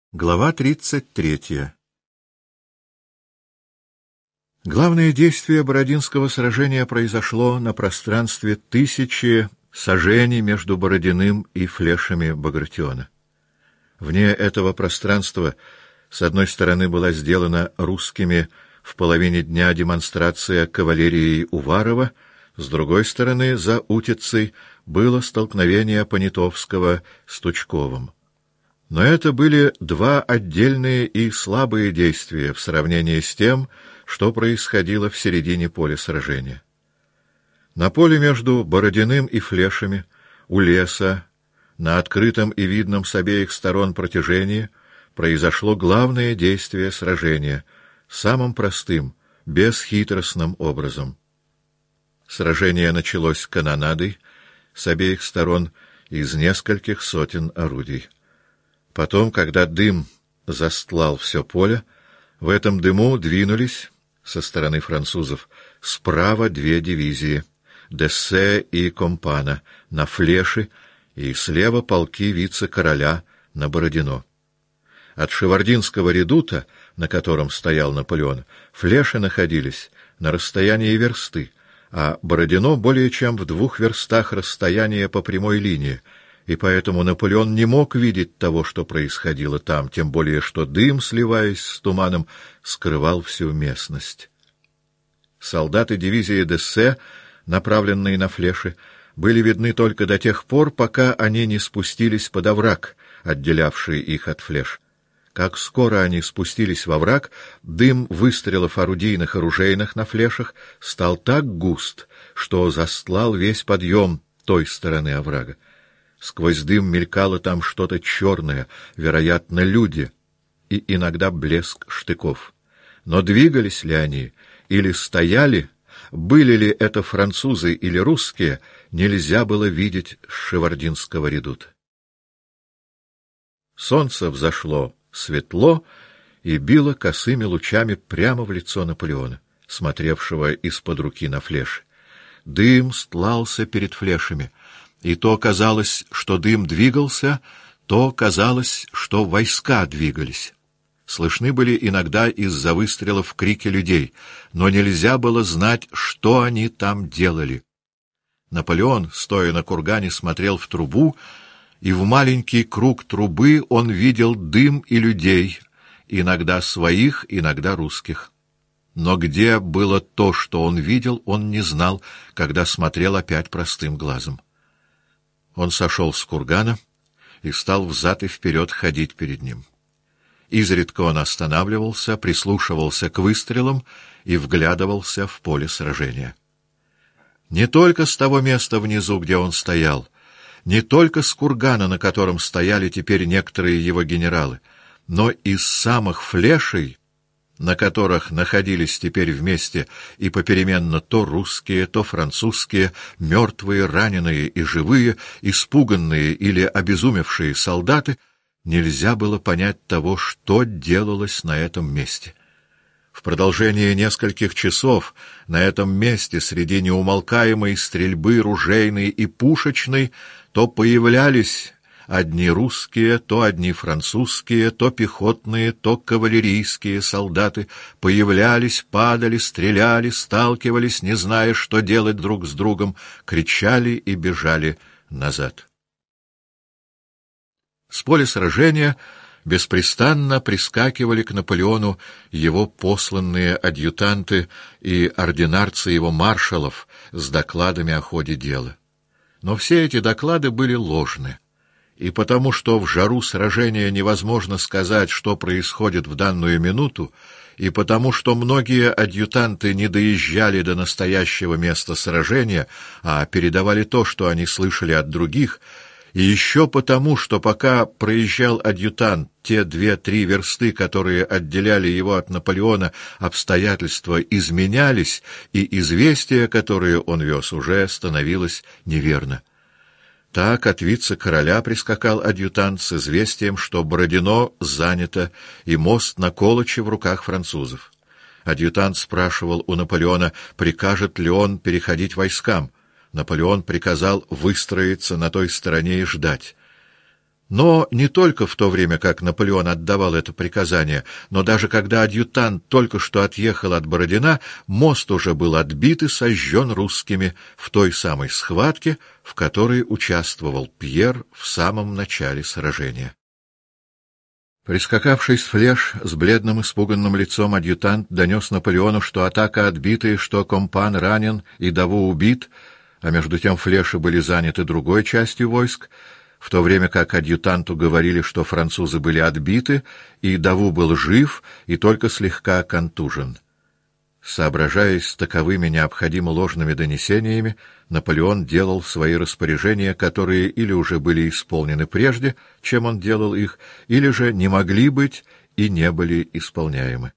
Глава 33. Главное действие Бородинского сражения произошло на пространстве 1000 саженей между Бородиным и флешами Багратиона. Вне этого пространства с одной стороны была сделана русскими в половине дня демонстрация кавалерии Уварова, с другой стороны, за Утицей, было столкновение Понятовского с Тучковым. Но это были два отдельные и слабые действия в сравнении с тем, что происходило в середине поля сражения. На поле между Бородиным и флешами, у леса, на открытом и видном с обеих сторон протяжении, произошло главное действие сражения, самым простым, бесхитростным образом. Сражение началось канонадой с обеих сторон из нескольких сотен орудий. Потом, когда дым застлал все поле, в этом дыму двинулись со стороны французов справа две дивизии — Дессе и Компана на флеши, и слева полки вице-короля на Бородино. От Шевардинского редута, на котором стоял Наполеон, флеши находились на расстоянии версты, а Бородино более чем в 2 верстах расстояния по прямой линии, и поэтому Наполеон не мог видеть того, что происходило там, тем более что дым, сливаясь с туманом, скрывал всю местность. Солдаты дивизии Дессе, направленные на флеши, были видны только до тех пор, пока они не спустились под овраг, отделявший их от флеш. Как скоро они спустились во враг, дым выстрелов орудийных и ружейных на флешах стал так густ, что застлал весь подъем той стороны оврага. Сквозь дым мелькало там что-то черное, вероятно, люди, и иногда блеск штыков. Но двигались ли они или стояли, были ли это французы или русские, нельзя было видеть с Шевардинского редута. Солнце взошло светло и било косыми лучами прямо в лицо Наполеона, смотревшего из-под руки на флеши. Дым стлался перед флешами, и то казалось, что дым двигался, то казалось, что войска двигались. Слышны были иногда из-за выстрелов крики людей, но нельзя было знать, что они там делали. Наполеон, стоя на кургане, смотрел в трубу, и в маленький круг трубы он видел дым и людей, иногда своих, иногда русских. Но где было то, что он видел, он не знал, когда смотрел опять простым глазом. Он сошел с кургана и стал взад и вперед ходить перед ним. Изредка он останавливался, прислушивался к выстрелам и вглядывался в поле сражения. Не только с того места внизу, где он стоял, не только с кургана, на котором стояли теперь некоторые его генералы, но и с самых флешей, на которых находились теперь вместе и попеременно то русские, то французские, мертвые, раненые и живые, испуганные или обезумевшие солдаты, нельзя было понять того, что делалось на этом месте. В продолжение нескольких часов на этом месте среди неумолкаемой стрельбы ружейной и пушечной то появлялись одни русские, то одни французские, то пехотные, то кавалерийские солдаты, появлялись, падали, стреляли, сталкивались, не зная, что делать друг с другом, кричали и бежали назад. С поля сражения беспрестанно прискакивали к Наполеону его посланные адъютанты и ординарцы его маршалов с докладами о ходе дела. Но все эти доклады были ложны. И потому, что в жару сражения невозможно сказать, что происходит в данную минуту, и потому, что многие адъютанты не доезжали до настоящего места сражения, а передавали то, что они слышали от других, и еще потому, что пока проезжал адъютант те 2-3 версты, которые отделяли его от Наполеона, обстоятельства изменялись, и известие, которое он вез, уже становилось неверно. Так от вице-короля прискакал адъютант с известием, что Бородино занято, и мост на Колыче в руках французов. Адъютант спрашивал у Наполеона, прикажет ли он переходить войскам. Наполеон приказал выстроиться на той стороне и ждать. Но не только в то время, как Наполеон отдавал это приказание, но даже когда адъютант только что отъехал от Бородина, мост уже был отбит и сожжен русскими в той самой схватке, в которой участвовал Пьер в самом начале сражения. Прискакавший с Флеш с бледным испуганным лицом адъютант донес Наполеону, что атака отбита и что Компан ранен и Даву убит, а между тем Флеши были заняты другой частью войск, в то время как адъютанту говорили, что французы были отбиты, и Даву был жив и только слегка контужен. Соображаясь с таковыми необходимо ложными донесениями, Наполеон делал свои распоряжения, которые или уже были исполнены прежде, чем он делал их, или же не могли быть и не были исполняемы.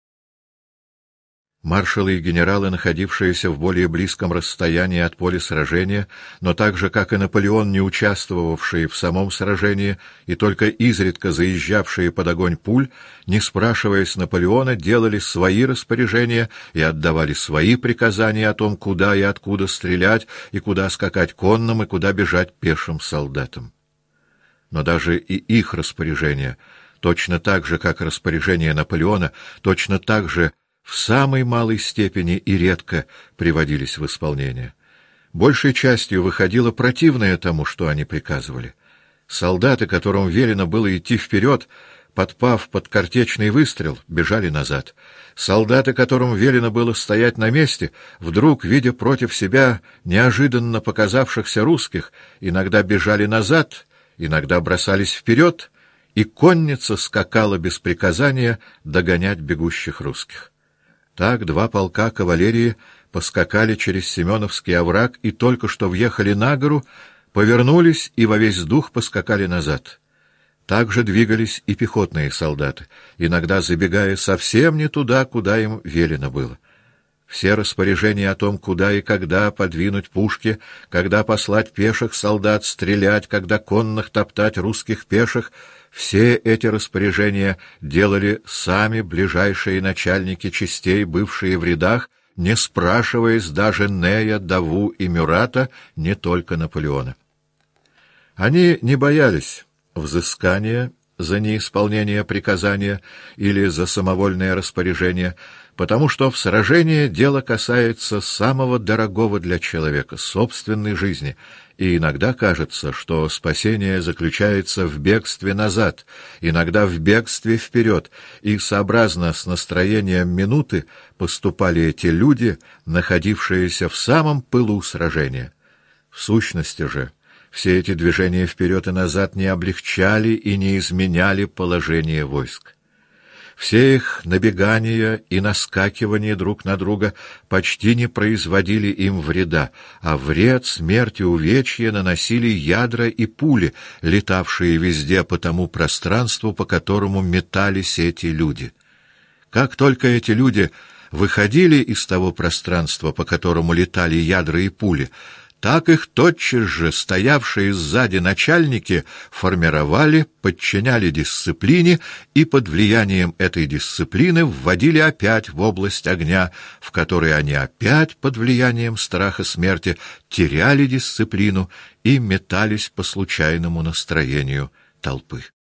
Маршалы и генералы, находившиеся в более близком расстоянии от поля сражения, но так же, как и Наполеон, не участвовавшие в самом сражении и только изредка заезжавшие под огонь пуль, не спрашиваясь Наполеона, делали свои распоряжения и отдавали свои приказания о том, куда и откуда стрелять, и куда скакать конным, и куда бежать пешим солдатам. Но даже и их распоряжения, точно так же, как распоряжения Наполеона, точно так же в самой малой степени и редко приводились в исполнение. Большей частью выходило противное тому, что они приказывали. Солдаты, которым велено было идти вперед, подпав под картечный выстрел, бежали назад. Солдаты, которым велено было стоять на месте, вдруг, видя против себя неожиданно показавшихся русских, иногда бежали назад, иногда бросались вперед, и конница скакала без приказания догонять бегущих русских. Так два полка кавалерии поскакали через Семеновский овраг и только что въехали на гору, повернулись и во весь дух поскакали назад. Так же двигались и пехотные солдаты, иногда забегая совсем не туда, куда им велено было. Все распоряжения о том, куда и когда подвинуть пушки, когда послать пеших солдат стрелять, когда конных топтать русских пеших — все эти распоряжения делали сами ближайшие начальники частей, бывшие в рядах, не спрашиваясь даже Нея, Даву и Мюрата, не только Наполеона. Они не боялись взыскания за неисполнение приказания или за самовольное распоряжение, потому что в сражении дело касается самого дорогого для человека — собственной жизни, и иногда кажется, что спасение заключается в бегстве назад, иногда в бегстве вперед, и сообразно с настроением минуты поступали эти люди, находившиеся в самом пылу сражения. В сущности же, все эти движения вперед и назад не облегчали и не изменяли положение войск. Все их набегания и наскакивания друг на друга почти не производили им вреда, а вред, смерть и увечья наносили ядра и пули, летавшие везде по тому пространству, по которому метались эти люди. Как только эти люди выходили из того пространства, по которому летали ядра и пули, так их тотчас же стоявшие сзади начальники формировали, подчиняли дисциплине и под влиянием этой дисциплины вводили опять в область огня, в которой они опять под влиянием страха смерти теряли дисциплину и метались по случайному настроению толпы.